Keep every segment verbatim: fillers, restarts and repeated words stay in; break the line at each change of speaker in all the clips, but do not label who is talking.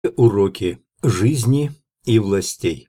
Уроки жизни и властей.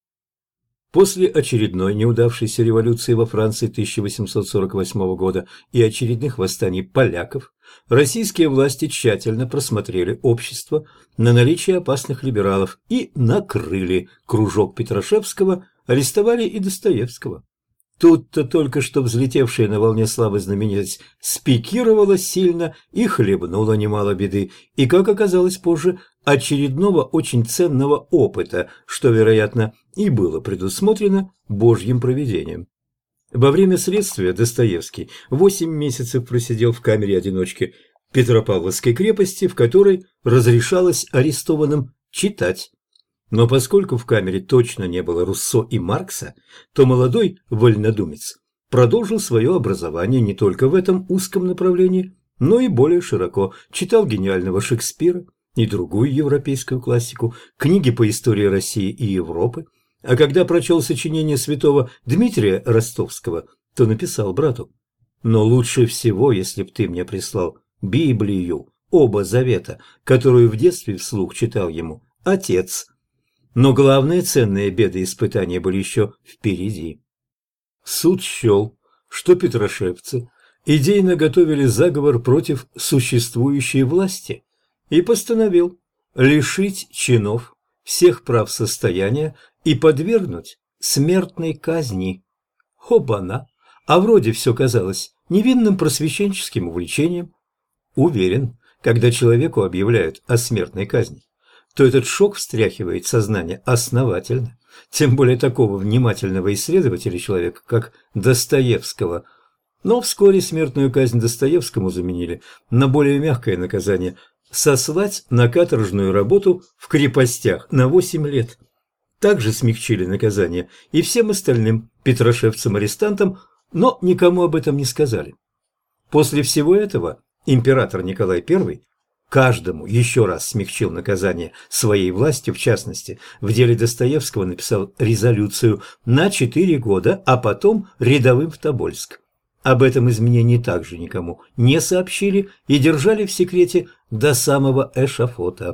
После очередной неудавшейся революции во Франции тысяча восемьсот сорок восьмого года и очередных восстаний поляков, российские власти тщательно просмотрели общество на наличие опасных либералов и накрыли кружок Петрашевского, арестовали и Достоевского. Тут-то только что взлетевшая на волне славы знаменитость спикировала сильно и хлебнула немало беды, и, как оказалось позже, очередного очень ценного опыта, что, вероятно, и было предусмотрено Божьим провидением. Во время следствия Достоевский восемь месяцев просидел в камере-одиночке Петропавловской крепости, в которой разрешалось арестованным читать. Но поскольку в камере точно не было Руссо и Маркса, то молодой вольнодумец продолжил свое образование не только в этом узком направлении, но и более широко, читал гениального Шекспира и другую европейскую классику, книги по истории России и Европы, а когда прочел сочинение святого Дмитрия Ростовского, то написал брату: «Но лучше всего, если б ты мне прислал Библию, оба завета, которую в детстве вслух читал ему отец». Но главные ценные беды и испытания были еще впереди. Суд счел, что петрошевцы идейно готовили заговор против существующей власти и постановил лишить чинов всех прав состояния и подвергнуть смертной казни. Хобана! А вроде все казалось невинным просвещенческим увлечением. Уверен, когда человеку объявляют о смертной казни, то этот шок встряхивает сознание основательно, тем более такого внимательного исследователя человека, как Достоевского. Но вскоре смертную казнь Достоевскому заменили на более мягкое наказание – сослать на каторжную работу в крепостях на восемь лет. Также смягчили наказание и всем остальным петрошевцам-арестантам, но никому об этом не сказали. После всего этого император Николай Первый каждому еще раз смягчил наказание своей властью, в частности, в деле Достоевского написал резолюцию на четыре года, а потом рядовым в Тобольск. Об этом изменении также никому не сообщили и держали в секрете до самого эшафота.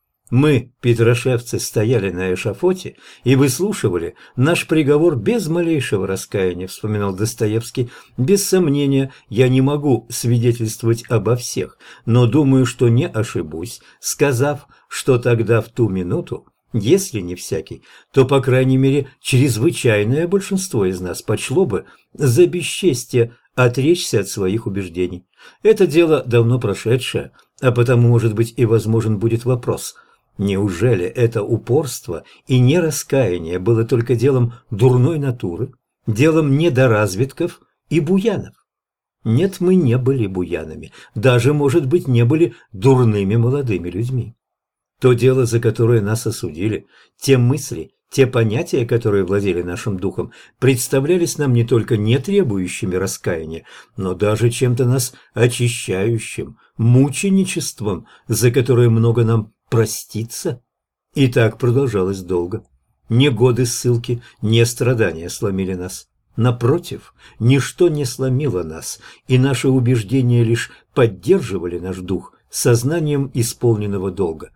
Мы, петрошевцы, стояли на эшафоте и выслушивали наш приговор без малейшего раскаяния, вспоминал Достоевский. Без сомнения, я не могу свидетельствовать обо всех, но думаю, что не ошибусь, сказав, что тогда в ту минуту, если не всякий, то, по крайней мере, чрезвычайное большинство из нас почло бы за бесчестие отречься от своих убеждений. Это дело давно прошедшее, а потому, может быть, и возможен будет вопрос – неужели это упорство и нераскаяние было только делом дурной натуры, делом недоразвитков и буянов? Нет, мы не были буянами, даже, может быть, не были дурными молодыми людьми. То дело, за которое нас осудили, те мысли, те понятия, которые владели нашим духом, представлялись нам не только не требующими раскаяния, но даже чем-то нас очищающим, мученичеством, за которое много нам проститься. И так продолжалось долго. Ни годы ссылки, ни страдания сломили нас. Напротив, ничто не сломило нас, и наши убеждения лишь поддерживали наш дух сознанием исполненного долга.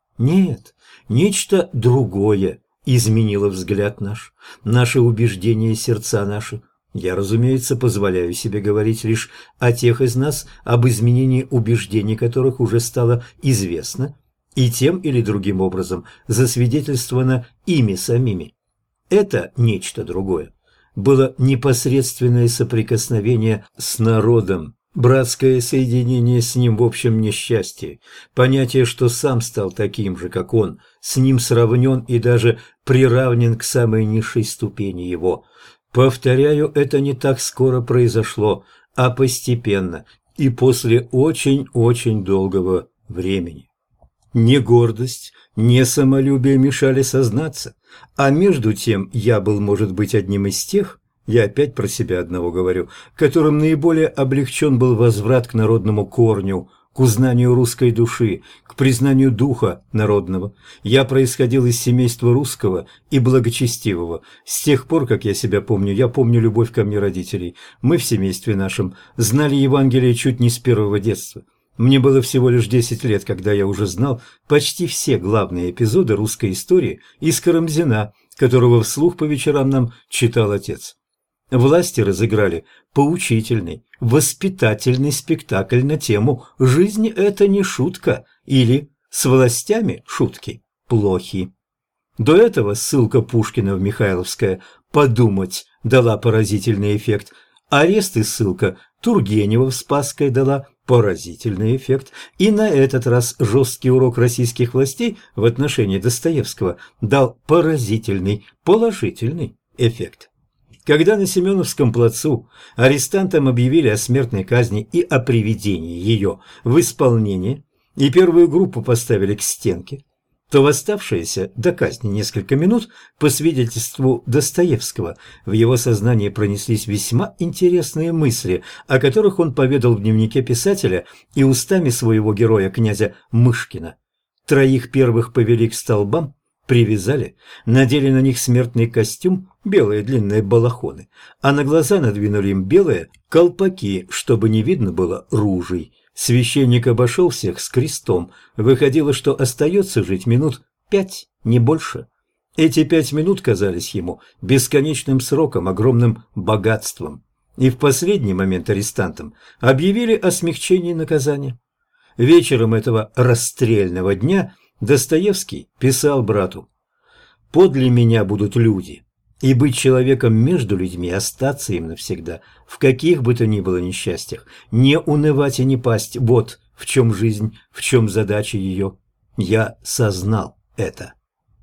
Нет, нечто другое изменило взгляд наш, наши убеждения и сердца наши. Я, разумеется, позволяю себе говорить лишь о тех из нас, об изменении убеждений которых уже стало известно, и тем или другим образом засвидетельствовано ими самими. Это нечто другое было непосредственное соприкосновение с народом, братское соединение с ним в общем несчастье, понятие, что сам стал таким же, как он, с ним сравнен и даже приравнен к самой низшей ступени его. Повторяю, это не так скоро произошло, а постепенно и после очень-очень долгого времени. Ни гордость, ни самолюбие мешали сознаться, а между тем я был, может быть, одним из тех, я опять про себя одного говорю, которым наиболее облегчен был возврат к народному корню, к узнанию русской души, к признанию духа народного. Я происходил из семейства русского и благочестивого. С тех пор, как я себя помню, я помню любовь ко мне родителей. Мы в семействе нашем знали Евангелие чуть не с первого детства. Мне было всего лишь десять лет, когда я уже знал почти все главные эпизоды русской истории из Карамзина, которого вслух по вечерам нам читал отец. Власти разыграли поучительный, воспитательный спектакль на тему «Жизнь – это не шутка» или «С властями шутки плохи». До этого ссылка Пушкина в Михайловское «Подумать» дала поразительный эффект, арест и ссылка Тургенева в Спасское дала поразительный эффект, и на этот раз жесткий урок российских властей в отношении Достоевского дал поразительный, положительный эффект. Когда на Семеновском плацу арестантам объявили о смертной казни и о приведении ее в исполнение, и первую группу поставили к стенке, то в оставшиеся до казни несколько минут, по свидетельству Достоевского, в его сознании пронеслись весьма интересные мысли, о которых он поведал в дневнике писателя и устами своего героя князя Мышкина. Троих первых повели к столбам, привязали, надели на них смертный костюм, белые длинные балахоны, а на глаза надвинули им белые колпаки, чтобы не видно было ружей. Священник обошел всех с крестом. Выходило, что остается жить минут пять, не больше. Эти пять минут казались ему бесконечным сроком, огромным богатством. И в последний момент арестантам объявили о смягчении наказания. Вечером этого расстрельного дня Достоевский писал брату: «Подле меня будут люди, и быть человеком между людьми, остаться им навсегда, в каких бы то ни было несчастьях, не унывать и не пасть, вот в чем жизнь, в чем задача ее. Я сознал это».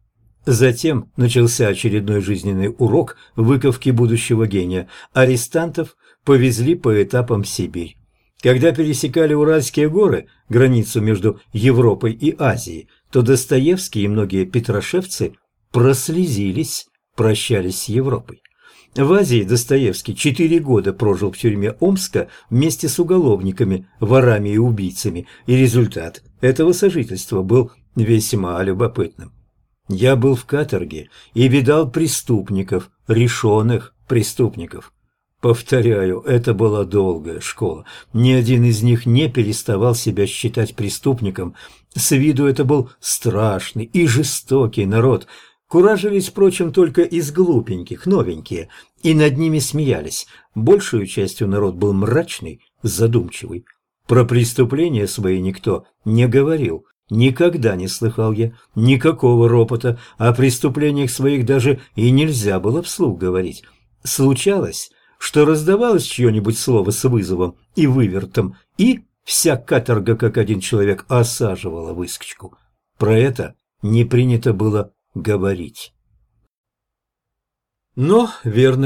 Затем начался очередной жизненный урок выковки будущего гения. Арестантов повезли по этапам в Сибирь. Когда пересекали Уральские горы, границу между Европой и Азией, то Достоевский и многие петрошевцы прослезились, прощались с Европой. В Азии Достоевский четыре года прожил в тюрьме Омска вместе с уголовниками, ворами и убийцами, и результат этого сожительства был весьма любопытным. «Я был в каторге и видал преступников, решенных преступников». Повторяю, это была долгая школа. Ни один из них не переставал себя считать преступником. С виду это был страшный и жестокий народ. Куражились, впрочем, только из глупеньких, новенькие, и над ними смеялись. Большую частью народ был мрачный, задумчивый. Про преступления свои никто не говорил. Никогда не слыхал я никакого ропота. О преступлениях своих даже и нельзя было вслух говорить. Случалось, что раздавалось чье-нибудь слово с вызовом и вывертом, и вся каторга, как один человек, осаживала выскочку. Про это не принято было говорить. Но верно